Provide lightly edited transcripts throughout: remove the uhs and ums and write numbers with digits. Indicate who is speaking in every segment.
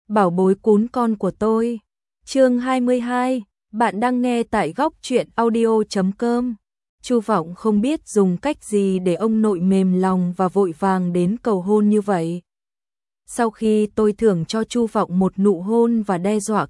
Speaker 1: bảo bối cún con của tôi. Chương 22, bạn đang nghe tại góc truyện audio.com. Chu Vọng không biết dùng cách gì để ông nội mềm lòng và vội vàng đến cầu hôn như vậy. Sau khi tôi thưởng cho Chu Vọng một nụ hôn và đe dọa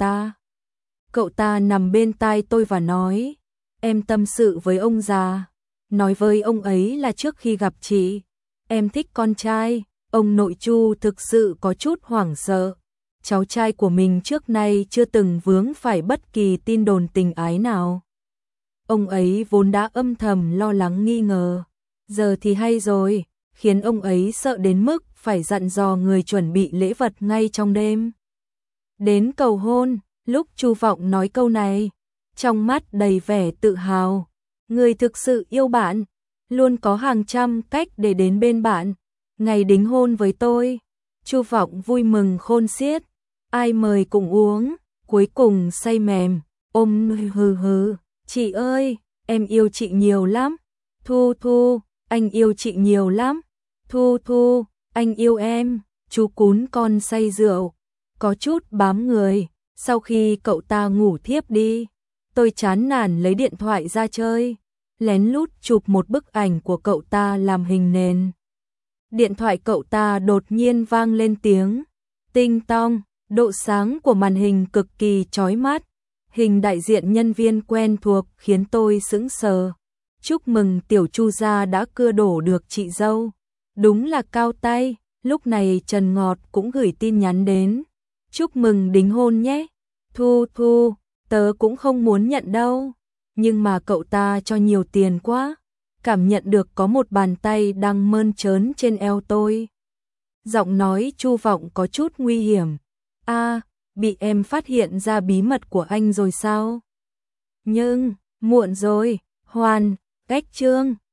Speaker 1: cậu ta nằm bên tai tôi và nói, em tâm sự với ông già, nói với ông ấy là trước khi gặp chị, em thích con trai. Ông nội Chu thực sự có chút hoảng sợ. Cháu trai của mình trước nay chưa từng vướng phải bất kỳ tin đồn tình ái nào. Ông ấy vốn đã âm thầm lo lắng nghi ngờ, giờ thì hay rồi, khiến ông ấy sợ đến mức phải dặn dò người chuẩn bị lễ vật ngay trong đêm. Đến cầu hôn, lúc Chu Vọng nói câu này, trong mắt đầy vẻ tự hào. Người thực sự yêu bạn, luôn có hàng trăm cách để đến bên bạn. Ngày đính hôn với tôi, Chu Vọng vui mừng khôn xiết, ai mời cũng uống, cuối cùng say mềm, ôm hừ hừ, chị ơi, em yêu chị nhiều lắm, Thu Thu, anh yêu chị nhiều lắm, Thu Thu, anh yêu em. Chú cún con say rượu, có chút bám người. Sau khi cậu ta ngủ thiếp đi, tôi chán nản lấy điện thoại ra chơi, lén lút chụp một bức ảnh của cậu ta làm hình nền. Điện thoại cậu ta đột nhiên vang lên tiếng tinh tong, độ sáng của màn hình cực kỳ chói mắt, hình đại diện nhân viên quen thuộc khiến tôi sững sờ. Chúc mừng tiểu Chu gia đã cưa đổ được chị dâu. Đúng là cao tay. Lúc này Trần Ngọt cũng gửi tin nhắn đến. Chúc mừng đính hôn nhé. Thu Thu, tớ cũng không muốn nhận đâu, nhưng mà cậu ta cho nhiều tiền quá. Cảm nhận được có một bàn tay đang mơn trớn trên eo tôi. Giọng nói Chu Vọng có chút nguy hiểm. A, bị em phát hiện ra bí mật của anh rồi sao? Nhưng, muộn rồi, Hoàn, cách chương.